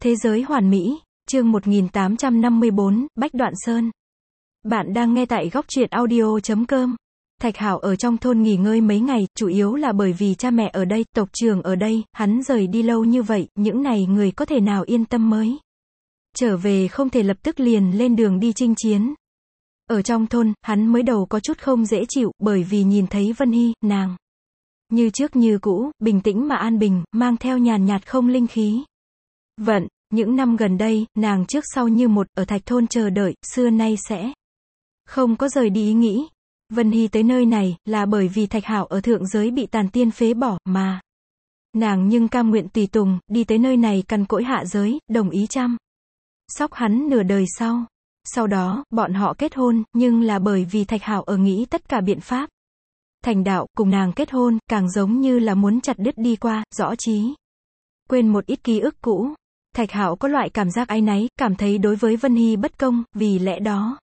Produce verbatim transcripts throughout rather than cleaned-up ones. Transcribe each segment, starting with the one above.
Thế giới hoàn mỹ, chương một nghìn tám trăm năm mươi bốn, Bách Đoạn Sơn. Bạn đang nghe tại góc truyện audio chấm com. Thạch Hạo ở trong thôn nghỉ ngơi mấy ngày, chủ yếu là bởi vì cha mẹ ở đây, tộc trưởng ở đây, hắn rời đi lâu như vậy, những này người có thể nào yên tâm mới. Trở về không thể lập tức liền lên đường đi chinh chiến. Ở trong thôn, hắn mới đầu có chút không dễ chịu, bởi vì nhìn thấy Vân Hy, nàng như trước như cũ, bình tĩnh mà an bình, mang theo nhàn nhạt không linh khí. Vận, những năm gần đây, nàng trước sau như một, ở thạch thôn chờ đợi, xưa nay sẽ không có rời đi ý nghĩ. Vân Hy tới nơi này, là bởi vì Thạch Hạo ở thượng giới bị tàn tiên phế bỏ, mà nàng nhưng cam nguyện tùy tùng, đi tới nơi này cằn cỗi hạ giới, đồng ý chăm sóc hắn nửa đời sau. Sau đó, bọn họ kết hôn, nhưng là bởi vì Thạch Hạo ở nghĩ tất cả biện pháp thành đạo, cùng nàng kết hôn, càng giống như là muốn chặt đứt đi qua, rõ chí quên một ít ký ức cũ. Thạch Hạo có loại cảm giác áy náy, cảm thấy đối với Vân Hy bất công, vì lẽ đó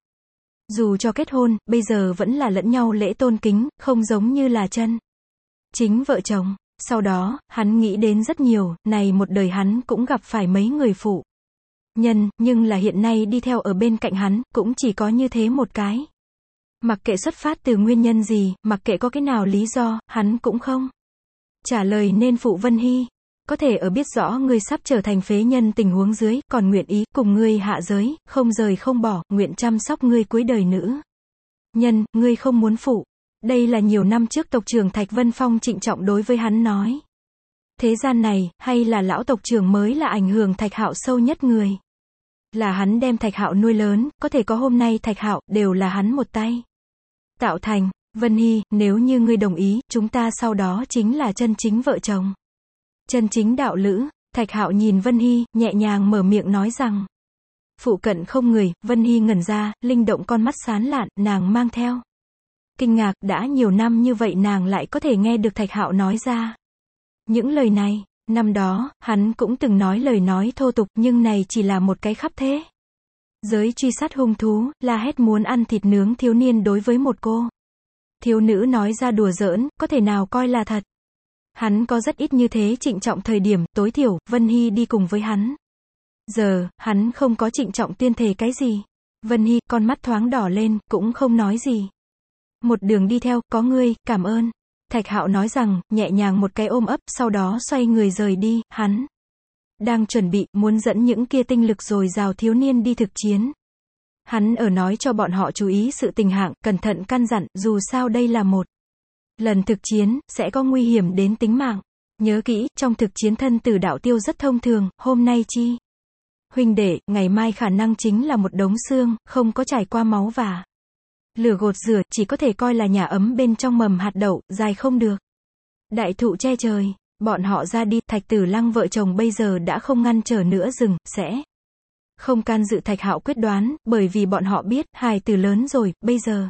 dù cho kết hôn, bây giờ vẫn là lẫn nhau lễ tôn kính, không giống như là chân chính vợ chồng. Sau đó, hắn nghĩ đến rất nhiều, này một đời hắn cũng gặp phải mấy người phụ nhân, nhưng là hiện nay đi theo ở bên cạnh hắn, cũng chỉ có như thế một cái. Mặc kệ xuất phát từ nguyên nhân gì, mặc kệ có cái nào lý do, hắn cũng không trả lời nên phụ Vân Hy. Có thể ở biết rõ ngươi sắp trở thành phế nhân tình huống dưới, còn nguyện ý cùng ngươi hạ giới, không rời không bỏ, nguyện chăm sóc ngươi cuối đời nữ nhân, ngươi không muốn phụ. Đây là nhiều năm trước tộc trưởng Thạch Vân Phong trịnh trọng đối với hắn nói. Thế gian này, hay là lão tộc trưởng mới là ảnh hưởng Thạch Hạo sâu nhất người. Là hắn đem Thạch Hạo nuôi lớn, có thể có hôm nay Thạch Hạo, đều là hắn một tay tạo thành. Vân Hy, nếu như ngươi đồng ý, chúng ta sau đó chính là chân chính vợ chồng. Chân chính đạo lữ. Thạch Hạo nhìn Vân Hy, nhẹ nhàng mở miệng nói rằng. Phụ cận không người, Vân Hy ngẩn ra, linh động con mắt sáng lạn, nàng mang theo kinh ngạc, đã nhiều năm như vậy nàng lại có thể nghe được Thạch Hạo nói ra những lời này. Năm đó, hắn cũng từng nói lời nói thô tục, nhưng này chỉ là một cái khắp thế giới truy sát hung thú, la hét muốn ăn thịt nướng thiếu niên đối với một cô thiếu nữ nói ra đùa giỡn, có thể nào coi là thật. Hắn có rất ít như thế trịnh trọng thời điểm, tối thiểu, Vân Hy đi cùng với hắn. Giờ, hắn không có trịnh trọng tuyên thề cái gì. Vân Hy, con mắt thoáng đỏ lên, cũng không nói gì. Một đường đi theo, có ngươi, cảm ơn. Thạch Hạo nói rằng, nhẹ nhàng một cái ôm ấp, sau đó xoay người rời đi, hắn đang chuẩn bị, muốn dẫn những kia tinh lực dồi dào thiếu niên đi thực chiến. Hắn ở nói cho bọn họ chú ý sự tình hạng, cẩn thận căn dặn, dù sao đây là một lần thực chiến, sẽ có nguy hiểm đến tính mạng. Nhớ kỹ, trong thực chiến thân tử đạo tiêu rất thông thường, hôm nay chi huynh đệ, ngày mai khả năng chính là một đống xương, không có trải qua máu và lửa gột rửa, chỉ có thể coi là nhà ấm bên trong mầm hạt đậu, dài không được. Đại thụ che trời, bọn họ ra đi, Thạch Tử Lăng vợ chồng bây giờ đã không ngăn trở nữa rừng, sẽ không can dự Thạch Hạo quyết đoán, bởi vì bọn họ biết, hài tử lớn rồi, bây giờ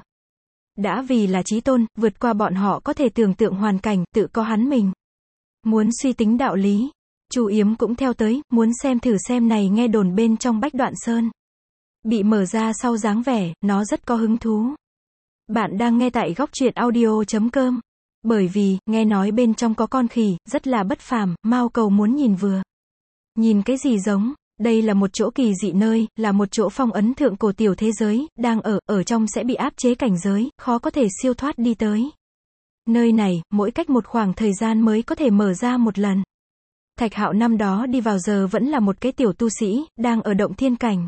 đã vì là chí tôn, vượt qua bọn họ có thể tưởng tượng hoàn cảnh, tự có hắn mình muốn suy tính đạo lý. Chu Yếm cũng theo tới, muốn xem thử xem này nghe đồn bên trong Bách Đoạn Sơn bị mở ra sau dáng vẻ, nó rất có hứng thú. Bạn đang nghe tại góc truyện audio chấm com. Bởi vì, nghe nói bên trong có con khỉ, rất là bất phàm, Mao Cầu muốn nhìn vừa. Nhìn cái gì giống, đây là một chỗ kỳ dị nơi, là một chỗ phong ấn thượng cổ tiểu thế giới, đang ở, ở trong sẽ bị áp chế cảnh giới, khó có thể siêu thoát đi tới. Nơi này, mỗi cách một khoảng thời gian mới có thể mở ra một lần. Thạch Hạo năm đó đi vào giờ vẫn là một cái tiểu tu sĩ, đang ở động thiên cảnh.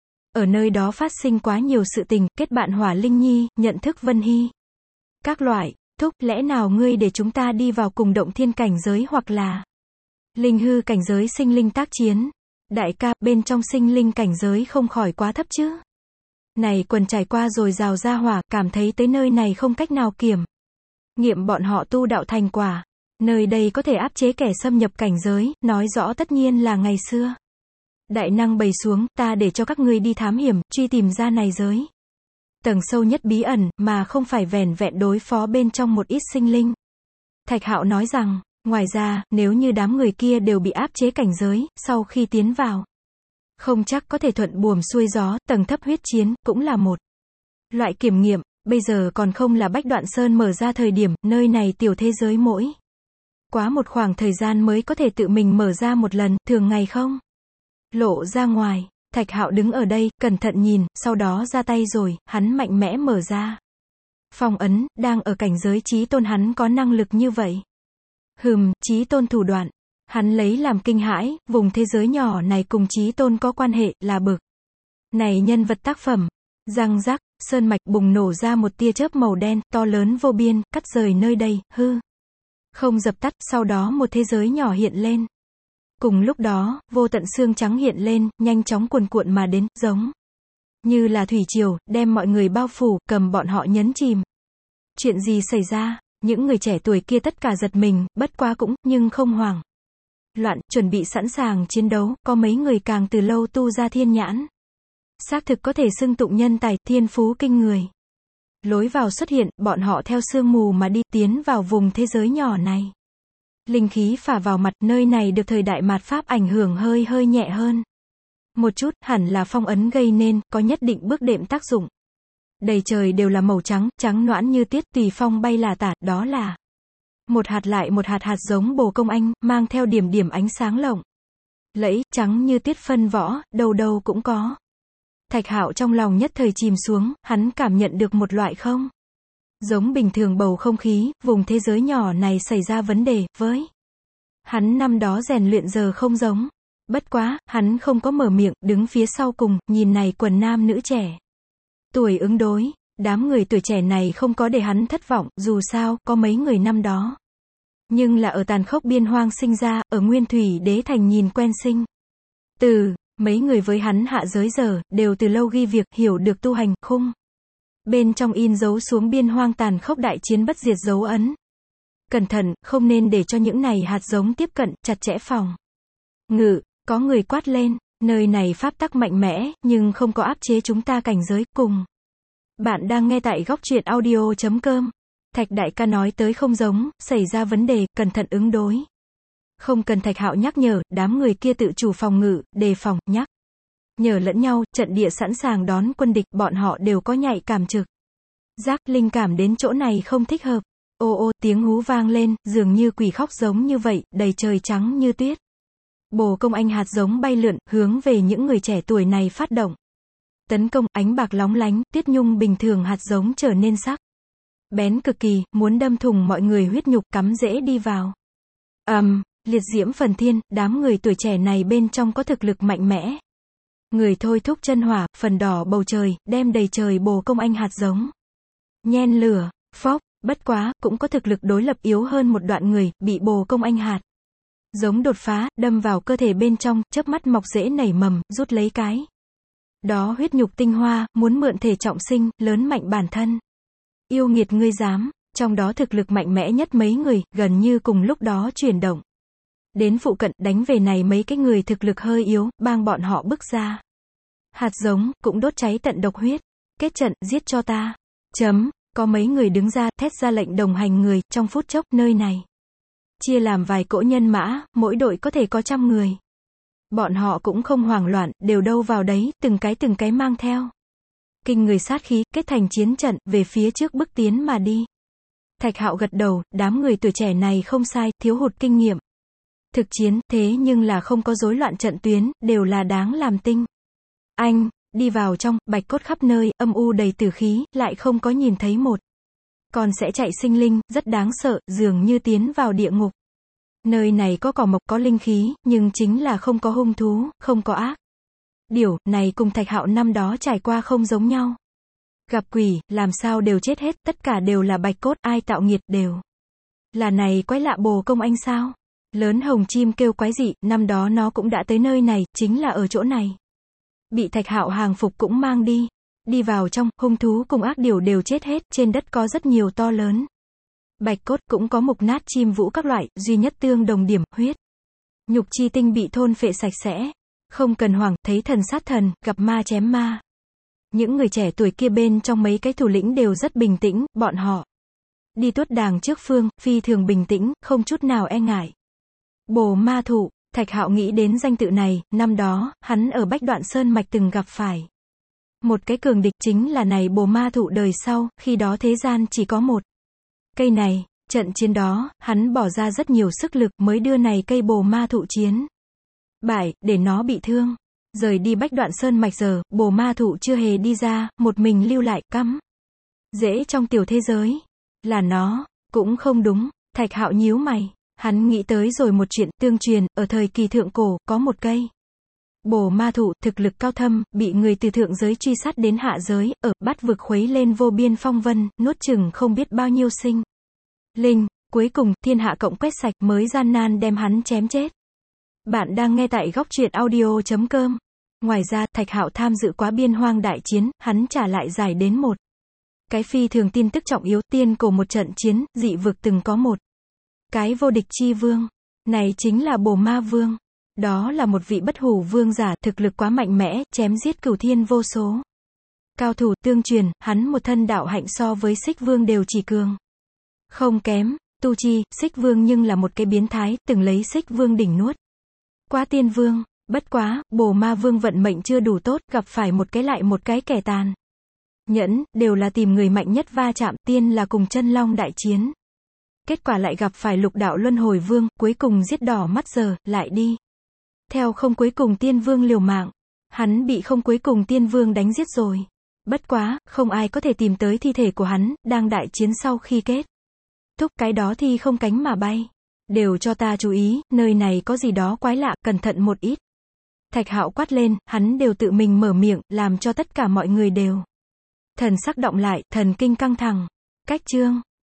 Ở nơi đó phát sinh quá nhiều sự tình, kết bạn Hỏa Linh Nhi, nhận thức Vân Hy. Các loại, thúc, lẽ nào ngươi để chúng ta đi vào cùng động thiên cảnh giới hoặc là linh hư cảnh giới sinh linh tác chiến. Đại ca, bên trong sinh linh cảnh giới không khỏi quá thấp chứ. Này quần trải qua rồi rào ra hỏa, cảm thấy tới nơi này không cách nào kiểm nghiệm bọn họ tu đạo thành quả. Nơi đây có thể áp chế kẻ xâm nhập cảnh giới, nói rõ tất nhiên là ngày xưa đại năng bày xuống, ta để cho các ngươi đi thám hiểm, truy tìm ra này giới tầng sâu nhất bí ẩn, mà không phải vẻn vẹn đối phó bên trong một ít sinh linh. Thạch Hạo nói rằng, ngoài ra, nếu như đám người kia đều bị áp chế cảnh giới, sau khi tiến vào, không chắc có thể thuận buồm xuôi gió, tầng thấp huyết chiến, cũng là một loại kiểm nghiệm. Bây giờ còn không là Bách Đoạn Sơn mở ra thời điểm, nơi này tiểu thế giới mỗi quá một khoảng thời gian mới có thể tự mình mở ra một lần, thường ngày không. lộ ra ngoài. Thạch Hạo đứng ở đây, cẩn thận nhìn, sau đó ra tay rồi, hắn mạnh mẽ mở ra. Phong ấn, đang ở cảnh giới chí tôn hắn có năng lực như vậy. Hừm, chí tôn thủ đoạn. Hắn lấy làm kinh hãi, vùng thế giới nhỏ này cùng chí tôn có quan hệ, là bực. Này nhân vật tác phẩm. Răng rắc, sơn mạch bùng nổ ra một tia chớp màu đen, to lớn vô biên, cắt rời nơi đây, hư. Không dập tắt, sau đó một thế giới nhỏ hiện lên. Cùng lúc đó, vô tận xương trắng hiện lên, nhanh chóng cuồn cuộn mà đến, giống như là thủy triều, đem mọi người bao phủ, cầm bọn họ nhấn chìm. Chuyện gì xảy ra? Những người trẻ tuổi kia tất cả giật mình, bất quá cũng, nhưng không hoảng loạn, chuẩn bị sẵn sàng chiến đấu, có mấy người càng từ lâu tu ra thiên nhãn. Xác thực có thể xưng tụng nhân tài, thiên phú kinh người. Lối vào xuất hiện, bọn họ theo sương mù mà đi, tiến vào vùng thế giới nhỏ này. Linh khí phả vào mặt, nơi này được thời đại mạt Pháp ảnh hưởng hơi hơi nhẹ hơn. Một chút, hẳn là phong ấn gây nên, có nhất định bước đệm tác dụng. Đầy trời đều là màu trắng, trắng nõn như tiết, tùy phong bay là tả, đó là một hạt lại một hạt hạt giống bồ công anh, mang theo điểm điểm ánh sáng lộng lẫy, trắng như tiết phân võ, đâu đâu cũng có. Thạch Hạo trong lòng nhất thời chìm xuống, hắn cảm nhận được một loại không giống bình thường bầu không khí, vùng thế giới nhỏ này xảy ra vấn đề, với hắn năm đó rèn luyện giờ không giống. Bất quá, hắn không có mở miệng, đứng phía sau cùng, nhìn này quần nam nữ trẻ. Tuổi ứng đối, đám người tuổi trẻ này không có để hắn thất vọng, dù sao, có mấy người năm đó. Nhưng là ở tàn khốc biên hoang sinh ra, ở Nguyên Thủy Đế Thành nhìn quen sinh. Từ, mấy người với hắn hạ giới giờ, đều từ lâu ghi việc, hiểu được tu hành, khung. Bên trong in dấu xuống biên hoang tàn khốc đại chiến bất diệt dấu ấn. Cẩn thận, không nên để cho những này hạt giống tiếp cận, chặt chẽ phòng ngự, có người quát lên, nơi này pháp tắc mạnh mẽ, nhưng không có áp chế chúng ta cảnh giới, cùng. Bạn đang nghe tại góc truyện audio chấm com. Thạch đại ca nói tới không giống, xảy ra vấn đề, cẩn thận ứng đối. Không cần Thạch Hạo nhắc nhở, đám người kia tự chủ phòng ngự, đề phòng, nhắc nhở lẫn nhau, trận địa sẵn sàng đón quân địch, bọn họ đều có nhạy cảm trực giác, linh cảm đến chỗ này không thích hợp. Ô ô, tiếng hú vang lên, dường như quỷ khóc giống như vậy, đầy trời trắng như tuyết. Bồ công anh hạt giống bay lượn, hướng về những người trẻ tuổi này phát động. Tấn công, ánh bạc lóng lánh, tuyết nhung bình thường hạt giống trở nên sắc bén cực kỳ, muốn đâm thủng mọi người huyết nhục, cắm rễ đi vào. Ầm, um, liệt diễm phần thiên, đám người tuổi trẻ này bên trong có thực lực mạnh mẽ. Người thôi thúc chân hỏa, phần đỏ bầu trời, đem đầy trời bồ công anh hạt giống. Nhen lửa, phốc, bất quá, cũng có thực lực đối lập yếu hơn một đoạn người, bị bồ công anh hạt giống đột phá, đâm vào cơ thể bên trong, chớp mắt mọc rễ nảy mầm, rút lấy cái đó huyết nhục tinh hoa, muốn mượn thể trọng sinh, lớn mạnh bản thân. Yêu nghiệt ngươi dám, trong đó thực lực mạnh mẽ nhất mấy người, gần như cùng lúc đó chuyển động. Đến phụ cận, đánh về này mấy cái người thực lực hơi yếu, bang bọn họ bước ra. Hạt giống, cũng đốt cháy tận độc huyết. Kết trận, giết cho ta. Chấm, có mấy người đứng ra, thét ra lệnh đồng hành người, trong phút chốc, nơi này. Chia làm vài cỗ nhân mã, mỗi đội có thể có trăm người. Bọn họ cũng không hoảng loạn, đều đâu vào đấy, từng cái từng cái mang theo kinh người sát khí, kết thành chiến trận, về phía trước bước tiến mà đi. Thạch Hạo gật đầu, đám người tuổi trẻ này không sai, thiếu hụt kinh nghiệm thực chiến, thế nhưng là không có rối loạn trận tuyến, đều là đáng làm tinh. Anh, đi vào trong, bạch cốt khắp nơi, âm u đầy tử khí, lại không có nhìn thấy một còn sẽ chạy sinh linh, rất đáng sợ, dường như tiến vào địa ngục. Nơi này có cỏ mộc, có linh khí, nhưng chính là không có hung thú, không có ác điều, này cùng Thạch Hạo năm đó trải qua không giống nhau. Gặp quỷ, làm sao đều chết hết, tất cả đều là bạch cốt, ai tạo nghiệt đều là này quái lạ bồ công anh sao? Lớn hồng chim kêu quái dị, năm đó nó cũng đã tới nơi này, chính là ở chỗ này. Bị Thạch Hạo hàng phục cũng mang đi. Đi vào trong, hung thú cùng ác điều đều chết hết, trên đất có rất nhiều to lớn bạch cốt, cũng có mục nát chim vũ các loại, duy nhất tương đồng điểm, huyết nhục chi tinh bị thôn phệ sạch sẽ. Không cần hoảng, thấy thần sát thần, gặp ma chém ma. Những người trẻ tuổi kia bên trong mấy cái thủ lĩnh đều rất bình tĩnh, bọn họ đi tuốt đàng trước phương, phi thường bình tĩnh, không chút nào e ngại. Bồ ma thụ, Thạch Hạo nghĩ đến danh tự này, năm đó, hắn ở Bách Đoạn Sơn Mạch từng gặp phải một cái cường địch, chính là này bồ ma thụ đời sau, khi đó thế gian chỉ có một cây này, trận chiến đó, hắn bỏ ra rất nhiều sức lực mới đưa này cây bồ ma thụ chiến bại, để nó bị thương. Rời đi Bách Đoạn Sơn mạch giờ, Bồ Ma Thụ chưa hề đi ra, một mình lưu lại, cắm dễ trong tiểu thế giới. Là nó, cũng không đúng. Thạch Hạo nhíu mày. Hắn nghĩ tới rồi một chuyện, tương truyền, ở thời kỳ thượng cổ, có một cây Bồ Ma Thụ, thực lực cao thâm, bị người từ thượng giới truy sát đến hạ giới, ở bát vực khuấy lên vô biên phong vân, nuốt chừng không biết bao nhiêu sinh linh, cuối cùng, thiên hạ cộng quét sạch, mới gian nan đem hắn chém chết. Bạn đang nghe tại góc truyện audio chấm com. Ngoài ra, Thạch Hạo tham dự quá biên hoang đại chiến, hắn trả lại giải đến một cái phi thường tin tức trọng yếu, tiên cổ một trận chiến, dị vực từng có một cái vô địch chi vương. Này chính là Bồ Ma Vương. Đó là một vị bất hủ vương giả, thực lực quá mạnh mẽ, chém giết cửu thiên vô số cao thủ. Tương truyền, hắn một thân đạo hạnh so với Xích Vương đều chỉ cường không kém. Tu chi, Xích Vương nhưng là một cái biến thái, từng lấy Xích Vương đỉnh nuốt qua Tiên Vương. Bất quá, Bồ Ma Vương vận mệnh chưa đủ tốt, gặp phải một cái lại một cái kẻ tàn nhẫn, đều là tìm người mạnh nhất va chạm. Tiên là cùng chân long đại chiến, kết quả lại gặp phải lục đạo luân hồi vương, cuối cùng giết đỏ mắt giờ, lại đi theo không cuối cùng Tiên Vương liều mạng. Hắn bị không cuối cùng Tiên Vương đánh giết rồi. Bất quá, không ai có thể tìm tới thi thể của hắn, đang đại chiến sau khi kết thúc, cái đó thì không cánh mà bay. Đều cho ta chú ý, nơi này có gì đó quái lạ, cẩn thận một ít. Thạch Hạo quát lên, hắn đều tự mình mở miệng, làm cho tất cả mọi người đều thần sắc động lại, thần kinh căng thẳng. Cách chương